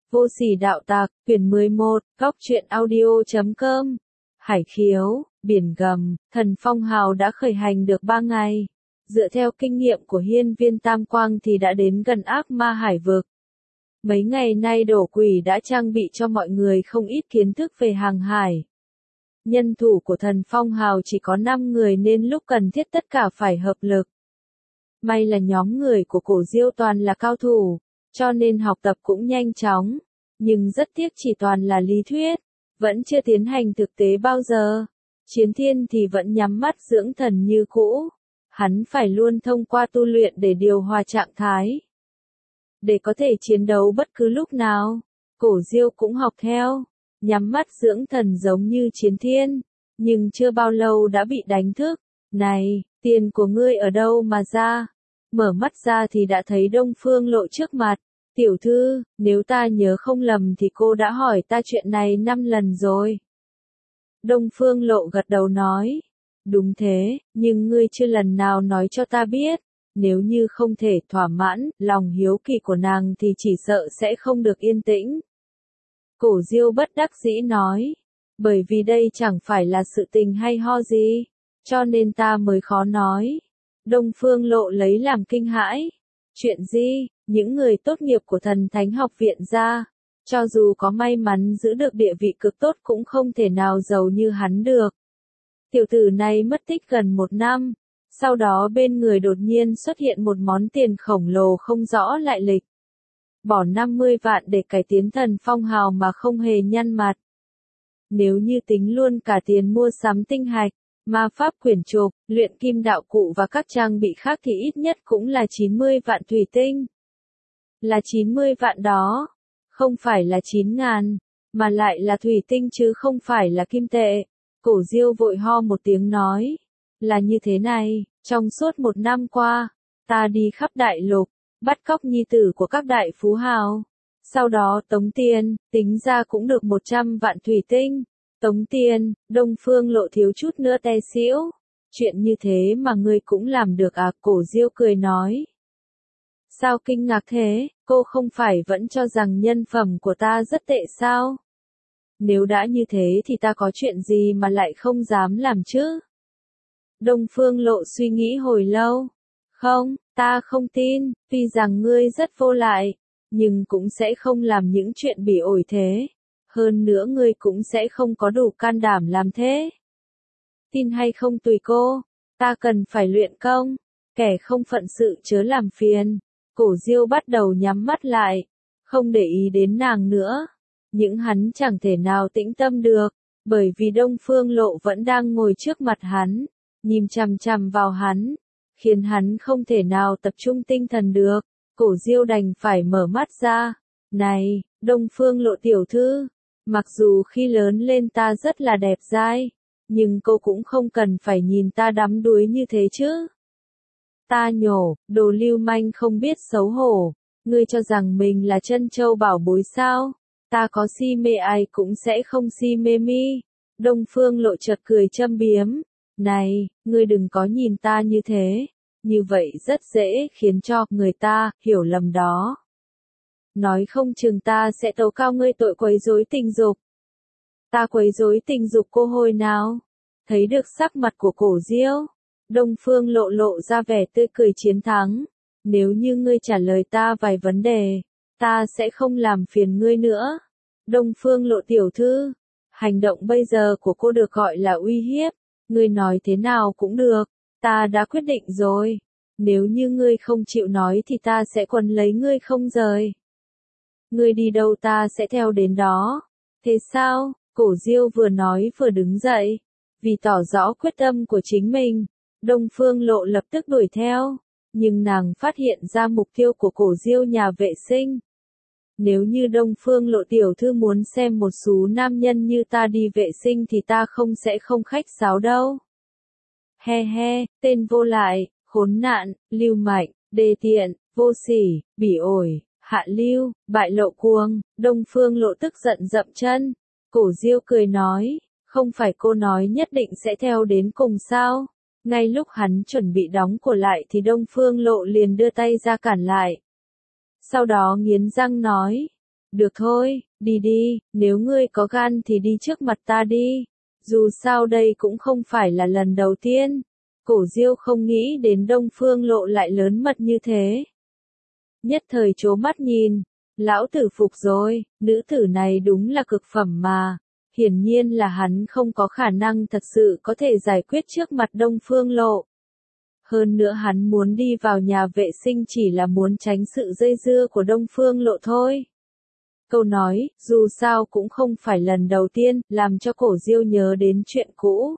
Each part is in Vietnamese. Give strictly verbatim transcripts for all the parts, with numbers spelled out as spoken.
Vô sỉ đạo tặc, quyển mười một, góc truyện audio chấm com. Hải khiếu, biển gầm, thần phong hào đã khởi hành được ba ngày. Dựa theo kinh nghiệm của hiên viên Tam Quang thì đã đến gần ác ma hải vực. Mấy ngày nay đổ quỷ đã trang bị cho mọi người không ít kiến thức về hàng hải. Nhân thủ của thần phong hào chỉ có năm người nên lúc cần thiết tất cả phải hợp lực. May là nhóm người của cổ Diêu toàn là cao thủ, cho nên học tập cũng nhanh chóng. Nhưng rất tiếc chỉ toàn là lý thuyết, vẫn chưa tiến hành thực tế bao giờ. Chiến Thiên thì vẫn nhắm mắt dưỡng thần như cũ. Hắn phải luôn thông qua tu luyện để điều hòa trạng thái, để có thể chiến đấu bất cứ lúc nào. Cổ Diêu cũng học theo, nhắm mắt dưỡng thần giống như Chiến Thiên, nhưng chưa bao lâu đã bị đánh thức. Này, tiền của ngươi ở đâu mà ra? Mở mắt ra thì đã thấy Đông Phương Lộ trước mặt. Tiểu thư, nếu ta nhớ không lầm thì cô đã hỏi ta chuyện này năm lần rồi. Đông Phương Lộ gật đầu nói. Đúng thế, nhưng ngươi chưa lần nào nói cho ta biết. Nếu như không thể thỏa mãn lòng hiếu kỳ của nàng thì chỉ sợ sẽ không được yên tĩnh. Cổ Diêu bất đắc dĩ nói. Bởi vì đây chẳng phải là sự tình hay ho gì, cho nên ta mới khó nói. Đông Phương Lộ lấy làm kinh hãi. Chuyện gì? Những người tốt nghiệp của thần thánh học viện ra, cho dù có may mắn giữ được địa vị cực tốt cũng không thể nào giàu như hắn được. Tiểu tử này mất tích gần một năm, sau đó bên người đột nhiên xuất hiện một món tiền khổng lồ không rõ lại lịch. Bỏ năm mươi vạn để cải tiến thần phong hào mà không hề nhăn mặt. Nếu như tính luôn cả tiền mua sắm tinh hạch, ma pháp quyển trục, luyện kim đạo cụ và các trang bị khác thì ít nhất cũng là chín mươi vạn thủy tinh. Là chín mươi vạn đó, không phải là chín ngàn, mà lại là thủy tinh chứ không phải là kim tệ. Cổ Diêu vội ho một tiếng nói, là như thế này, trong suốt một năm qua, ta đi khắp đại lục, bắt cóc nhi tử của các đại phú hào. Sau đó tống tiền, tính ra cũng được một trăm vạn thủy tinh. Tống tiền, Đông Phương Lộ thiếu chút nữa té xỉu. Chuyện như thế mà ngươi cũng làm được à? Cổ Diêu cười nói. Sao kinh ngạc thế, cô không phải vẫn cho rằng nhân phẩm của ta rất tệ sao? Nếu đã như thế thì ta có chuyện gì mà lại không dám làm chứ? Đông Phương Lộ suy nghĩ hồi lâu. Không, ta không tin, tuy rằng ngươi rất vô lại, nhưng cũng sẽ không làm những chuyện bỉ ổi thế. Hơn nữa ngươi cũng sẽ không có đủ can đảm làm thế. Tin hay không tùy cô, ta cần phải luyện công, kẻ không phận sự chớ làm phiền. Cổ Diêu bắt đầu nhắm mắt lại, không để ý đến nàng nữa. Nhưng hắn chẳng thể nào tĩnh tâm được, bởi vì Đông Phương Lộ vẫn đang ngồi trước mặt hắn, nhìn chằm chằm vào hắn, khiến hắn không thể nào tập trung tinh thần được. Cổ Diêu đành phải mở mắt ra. Này, Đông Phương Lộ tiểu thư, mặc dù khi lớn lên ta rất là đẹp dai, nhưng cô cũng không cần phải nhìn ta đắm đuối như thế chứ. Ta nhổ, đồ lưu manh không biết xấu hổ, ngươi cho rằng mình là trân châu bảo bối sao? Ta có si mê ai cũng sẽ không si mê mi. Đông Phương Lộ chợt cười châm biếm. Này, ngươi đừng có nhìn ta như thế, như vậy rất dễ khiến cho người ta hiểu lầm đó. Nói không chừng ta sẽ tố cáo ngươi tội quấy rối tình dục. Ta quấy rối tình dục cô hồi nào? Thấy được sắc mặt của Cổ Diêu, Đông Phương Lộ lộ ra vẻ tươi cười chiến thắng. Nếu như ngươi trả lời ta vài vấn đề, ta sẽ không làm phiền ngươi nữa. Đông Phương Lộ tiểu thư, hành động bây giờ của cô được gọi là uy hiếp. Ngươi nói thế nào cũng được, ta đã quyết định rồi. Nếu như ngươi không chịu nói thì ta sẽ quấn lấy ngươi không rời. Ngươi đi đâu ta sẽ theo đến đó. Thế sao? Cổ Diêu vừa nói vừa đứng dậy. Vì tỏ rõ quyết tâm của chính mình, Đông Phương Lộ lập tức đuổi theo. Nhưng nàng phát hiện ra mục tiêu của Cổ Diêu nhà vệ sinh. Nếu như Đông Phương Lộ tiểu thư muốn xem một số nam nhân như ta đi vệ sinh thì ta không sẽ không khách sáo đâu. He he, tên vô lại, khốn nạn, lưu manh, đê tiện, vô sỉ, bỉ ổi, hạ lưu, bại lộ cuồng. Đông Phương Lộ tức giận dậm chân. Cổ Diêu cười nói, không phải cô nói nhất định sẽ theo đến cùng sao? Ngay lúc hắn chuẩn bị đóng cửa lại thì Đông Phương Lộ liền đưa tay ra cản lại. Sau đó nghiến răng nói, Được thôi, đi đi, nếu ngươi có gan thì đi trước mặt ta đi. Dù sao đây cũng không phải là lần đầu tiên. Cổ Diêu không nghĩ đến Đông Phương Lộ lại lớn mật như thế. Nhất thời trố mắt nhìn, lão tử phục rồi, nữ tử này đúng là cực phẩm mà. Hiển nhiên là hắn không có khả năng thật sự có thể giải quyết trước mặt Đông Phương Lộ. Hơn nữa hắn muốn đi vào nhà vệ sinh chỉ là muốn tránh sự dây dưa của Đông Phương Lộ thôi. Câu nói, dù sao cũng không phải lần đầu tiên, làm cho Cổ Diêu nhớ đến chuyện cũ.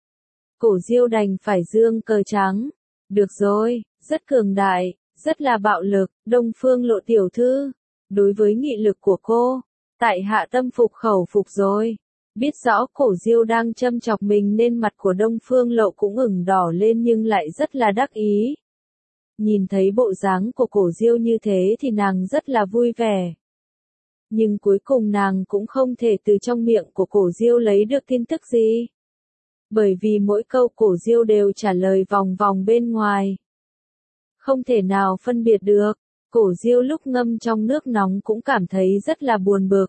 Cổ Diêu đành phải giương cờ trắng. Được rồi, rất cường đại, rất là bạo lực, Đông Phương Lộ tiểu thư. Đối với nghị lực của cô, tại hạ tâm phục khẩu phục rồi. Biết rõ Cổ Diêu đang châm chọc mình nên mặt của Đông Phương Lộ cũng ửng đỏ lên nhưng lại rất là đắc ý. Nhìn thấy bộ dáng của Cổ Diêu như thế thì nàng rất là vui vẻ. Nhưng cuối cùng nàng cũng không thể từ trong miệng của Cổ Diêu lấy được tin tức gì. Bởi vì mỗi câu Cổ Diêu đều trả lời vòng vòng bên ngoài. Không thể nào phân biệt được, Cổ Diêu lúc ngâm trong nước nóng cũng cảm thấy rất là buồn bực.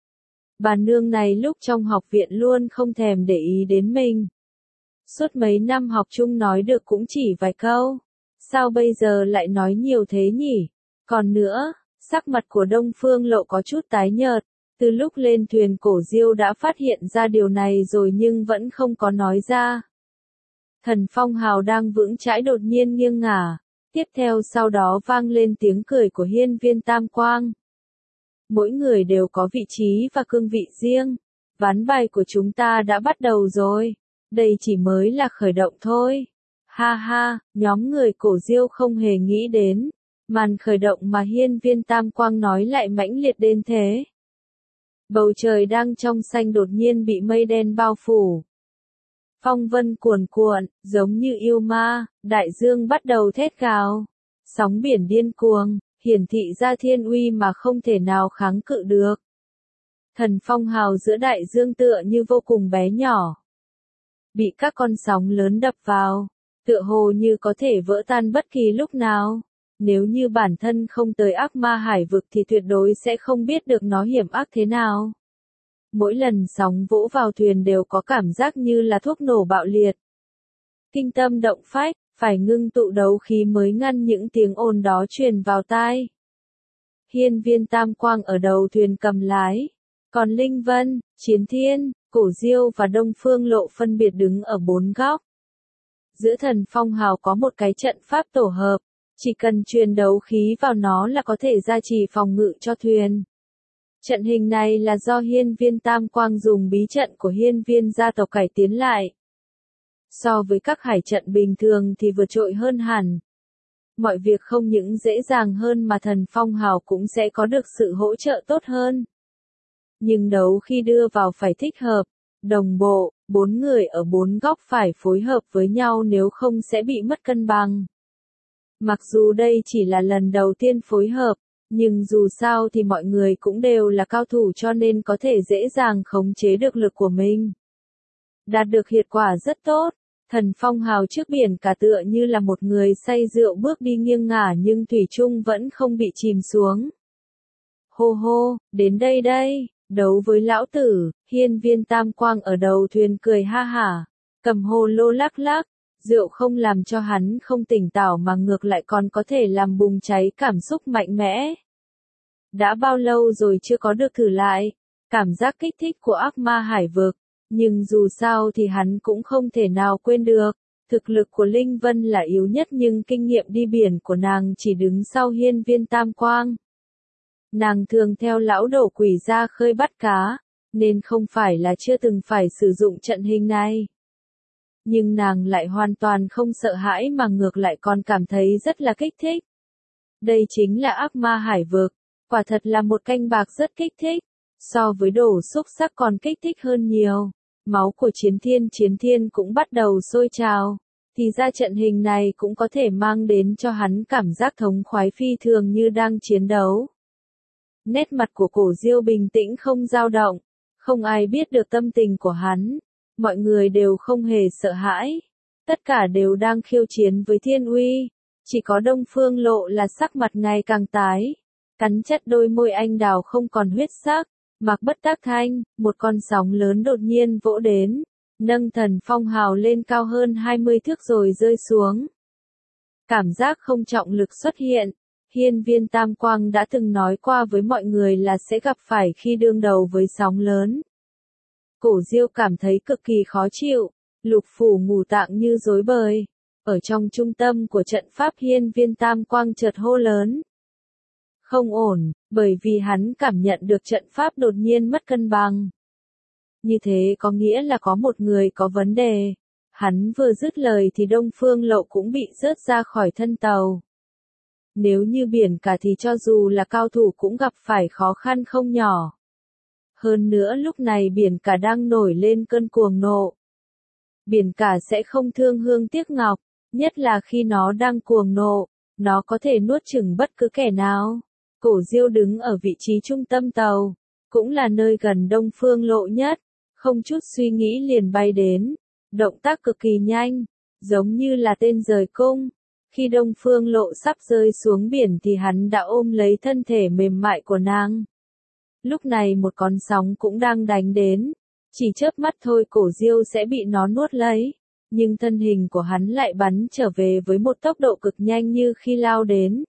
Bà nương này lúc trong học viện luôn không thèm để ý đến mình. Suốt mấy năm học chung nói được cũng chỉ vài câu. Sao bây giờ lại nói nhiều thế nhỉ? Còn nữa, sắc mặt của Đông Phương Lộ có chút tái nhợt. Từ lúc lên thuyền Cổ Diêu đã phát hiện ra điều này rồi nhưng vẫn không có nói ra. Thần Phong Hào đang vững chãi đột nhiên nghiêng ngả. Tiếp theo sau đó vang lên tiếng cười của hiên viên Tam Quang. Mỗi người đều có vị trí và cương vị riêng. Ván bài của chúng ta đã bắt đầu rồi. Đây chỉ mới là khởi động thôi. Ha ha, nhóm người Cổ Diêu không hề nghĩ đến. Màn khởi động mà hiên viên Tam Quang nói lại mãnh liệt đến thế. Bầu trời đang trong xanh đột nhiên bị mây đen bao phủ. Phong vân cuồn cuộn, giống như yêu ma, đại dương bắt đầu thét gào. Sóng biển điên cuồng, hiển thị ra thiên uy mà không thể nào kháng cự được. Thần Phong Hào giữa đại dương tựa như vô cùng bé nhỏ. Bị các con sóng lớn đập vào, tựa hồ như có thể vỡ tan bất kỳ lúc nào. Nếu như bản thân không tới ác ma hải vực thì tuyệt đối sẽ không biết được nó hiểm ác thế nào. Mỗi lần sóng vỗ vào thuyền đều có cảm giác như là thuốc nổ bạo liệt. Kinh tâm động phách, phải ngưng tụ đấu khí mới ngăn những tiếng ồn đó truyền vào tai. Hiên viên Tam Quang ở đầu thuyền cầm lái. Còn Linh Vân, Chiến Thiên, Cổ Diêu và Đông Phương Lộ phân biệt đứng ở bốn góc. Giữa Thần Phong Hào có một cái trận pháp tổ hợp. Chỉ cần truyền đấu khí vào nó là có thể gia trì phòng ngự cho thuyền. Trận hình này là do hiên viên Tam Quang dùng bí trận của hiên viên gia tộc cải tiến lại. So với các hải trận bình thường thì vượt trội hơn hẳn. Mọi việc không những dễ dàng hơn mà Thần Phong Hào cũng sẽ có được sự hỗ trợ tốt hơn. Nhưng đấu khi đưa vào phải thích hợp, đồng bộ, bốn người ở bốn góc phải phối hợp với nhau nếu không sẽ bị mất cân bằng. Mặc dù đây chỉ là lần đầu tiên phối hợp, nhưng dù sao thì mọi người cũng đều là cao thủ cho nên có thể dễ dàng khống chế được lực của mình. Đạt được hiệu quả rất tốt, Thần Phong Hào trước biển cả tựa như là một người say rượu bước đi nghiêng ngả nhưng thủy chung vẫn không bị chìm xuống. Hô hô, đến đây đây, đấu với lão tử, hiên viên Tam Quang ở đầu thuyền cười ha hả, cầm hồ lô lắc lắc. Rượu không làm cho hắn không tỉnh táo mà ngược lại còn có thể làm bùng cháy cảm xúc mạnh mẽ. Đã bao lâu rồi chưa có được thử lại, cảm giác kích thích của ác ma hải vực, nhưng dù sao thì hắn cũng không thể nào quên được. Thực lực của Linh Vân là yếu nhất nhưng kinh nghiệm đi biển của nàng chỉ đứng sau hiên viên Tam Quang. Nàng thường theo lão đổ quỷ ra khơi bắt cá, nên không phải là chưa từng phải sử dụng trận hình này. Nhưng nàng lại hoàn toàn không sợ hãi mà ngược lại còn cảm thấy rất là kích thích. Đây chính là ác ma hải vực, quả thật là một canh bạc rất kích thích, so với đổ xúc sắc còn kích thích hơn nhiều. Máu của Chiến Thiên Chiến Thiên cũng bắt đầu sôi trào, thì ra trận hình này cũng có thể mang đến cho hắn cảm giác thống khoái phi thường như đang chiến đấu. Nét mặt của Cổ Diêu bình tĩnh không dao động, không ai biết được tâm tình của hắn. Mọi người đều không hề sợ hãi. Tất cả đều đang khiêu chiến với thiên uy. Chỉ có Đông Phương Lộ là sắc mặt ngày càng tái. cắn chặt đôi môi anh đào không còn huyết sắc, mặc bất tác thanh, một con sóng lớn đột nhiên vỗ đến, nâng Thần Phong Hào lên cao hơn hai mươi thước rồi rơi xuống. Cảm giác không trọng lực xuất hiện, hiên viên Tam Quang đã từng nói qua với mọi người là sẽ gặp phải khi đương đầu với sóng lớn. Cổ Diêu cảm thấy cực kỳ khó chịu, lục phủ ngũ tạng như rối bời. Ở trong trung tâm của trận pháp hiên viên Tam Quang chợt hô lớn. Không ổn, bởi vì hắn cảm nhận được trận pháp đột nhiên mất cân bằng. Như thế có nghĩa là có một người có vấn đề. Hắn vừa dứt lời thì Đông Phương Lộ cũng bị rớt ra khỏi thân tàu. Nếu như biển cả thì cho dù là cao thủ cũng gặp phải khó khăn không nhỏ. Hơn nữa lúc này biển cả đang nổi lên cơn cuồng nộ. Biển cả sẽ không thương hương tiếc ngọc, nhất là khi nó đang cuồng nộ, nó có thể nuốt chửng bất cứ kẻ nào. Cổ Diêu đứng ở vị trí trung tâm tàu, cũng là nơi gần Đông Phương Lộ nhất, không chút suy nghĩ liền bay đến, động tác cực kỳ nhanh, giống như là tên rời cung. Khi Đông Phương Lộ sắp rơi xuống biển thì hắn đã ôm lấy thân thể mềm mại của nàng. Lúc này một con sóng cũng đang đánh đến, chỉ chớp mắt thôi Cổ Diêu sẽ bị nó nuốt lấy, nhưng thân hình của hắn lại bắn trở về với một tốc độ cực nhanh như khi lao đến.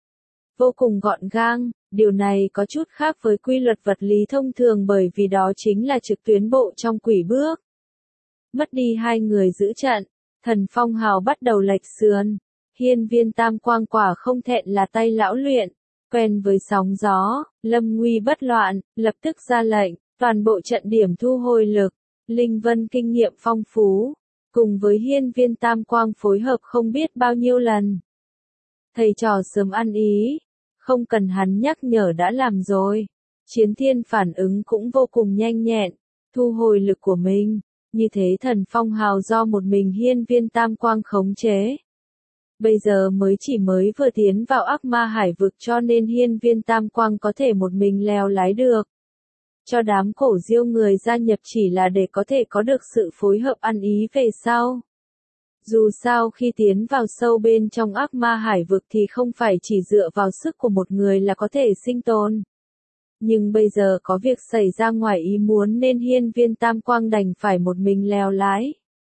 Vô cùng gọn gàng, điều này có chút khác với quy luật vật lý thông thường bởi vì đó chính là trực tuyến bộ trong quỷ bước. Mất đi hai người giữ trận, Thần Phong Hào bắt đầu lệch sườn. Hiên viên Tam Quang quả không thẹn là tay lão luyện, quen với sóng gió, lâm nguy bất loạn, lập tức ra lệnh, toàn bộ trận điểm thu hồi lực. Linh Vân kinh nghiệm phong phú, cùng với hiên viên Tam Quang phối hợp không biết bao nhiêu lần. Thầy trò sớm ăn ý, không cần hắn nhắc nhở đã làm rồi. Chiến Thiên phản ứng cũng vô cùng nhanh nhẹn, thu hồi lực của mình, như thế Thần Phong Hào do một mình hiên viên Tam Quang khống chế. Bây giờ mới chỉ mới vừa tiến vào ác ma hải vực cho nên hiên viên Tam Quang có thể một mình lèo lái được. Cho đám Cổ Diêu người gia nhập chỉ là để có thể có được sự phối hợp ăn ý về sau. Dù sao khi tiến vào sâu bên trong ác ma hải vực thì không phải chỉ dựa vào sức của một người là có thể sinh tồn. Nhưng bây giờ có việc xảy ra ngoài ý muốn nên hiên viên Tam Quang đành phải một mình lèo lái.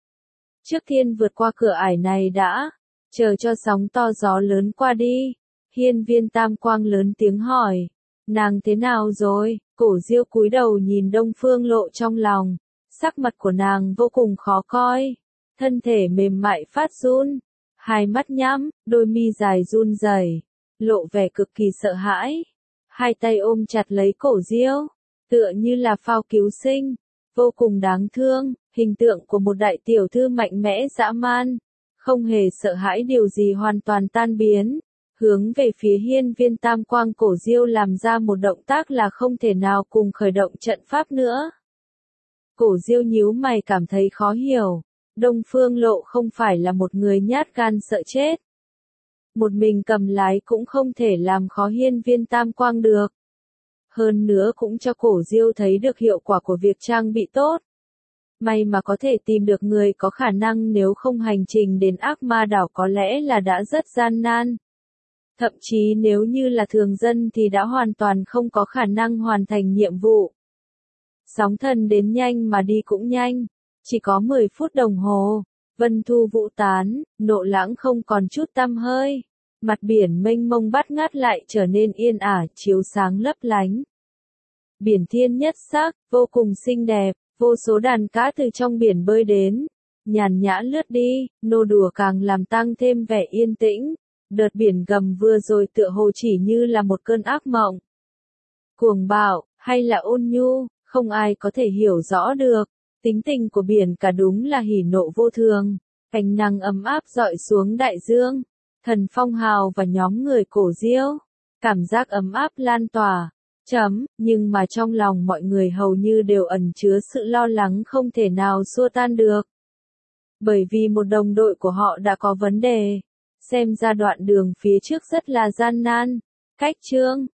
Trước tiên vượt qua cửa ải này đã, chờ cho sóng to gió lớn qua đi. Hiên viên Tam Quang lớn tiếng hỏi, nàng thế nào rồi? Cổ Diêu cúi đầu nhìn Đông Phương Lộ trong lòng, sắc mặt của nàng vô cùng khó coi, thân thể mềm mại phát run, hai mắt nhắm, đôi mi dài run rẩy, lộ vẻ cực kỳ sợ hãi, hai tay ôm chặt lấy Cổ Diêu, tựa như là phao cứu sinh, vô cùng đáng thương, hình tượng của một đại tiểu thư mạnh mẽ dã man, không hề sợ hãi điều gì hoàn toàn tan biến. Hướng về phía hiên viên Tam Quang Cổ Diêu làm ra một động tác là không thể nào cùng khởi động trận pháp nữa. Cổ Diêu nhíu mày cảm thấy khó hiểu, Đông Phương Lộ không phải là một người nhát gan sợ chết. Một mình cầm lái cũng không thể làm khó hiên viên Tam Quang được. Hơn nữa cũng cho Cổ Diêu thấy được hiệu quả của việc trang bị tốt. May mà có thể tìm được người có khả năng, nếu không hành trình đến ác ma đảo có lẽ là đã rất gian nan. Thậm chí nếu như là thường dân thì đã hoàn toàn không có khả năng hoàn thành nhiệm vụ. Sóng thần đến nhanh mà đi cũng nhanh, chỉ có mười phút đồng hồ, vân thu vũ tán, nộ lãng không còn chút tăm hơi, mặt biển mênh mông bát ngát lại trở nên yên ả, chiếu sáng lấp lánh. Biển thiên nhất sắc, vô cùng xinh đẹp, vô số đàn cá từ trong biển bơi đến, nhàn nhã lướt đi, nô đùa càng làm tăng thêm vẻ yên tĩnh. Đợt biển gầm vừa rồi tựa hồ chỉ như là một cơn ác mộng. Cuồng bạo, hay là ôn nhu, không ai có thể hiểu rõ được. Tính tình của biển cả đúng là hỉ nộ vô thường. Ánh nắng ấm áp dọi xuống đại dương. Thần Phong Hào và nhóm người Cổ Diêu. Cảm giác ấm áp lan tỏa. Chấm, nhưng mà trong lòng mọi người hầu như đều ẩn chứa sự lo lắng không thể nào xua tan được. Bởi vì một đồng đội của họ đã có vấn đề. Xem ra đoạn đường phía trước rất là gian nan. Cách chương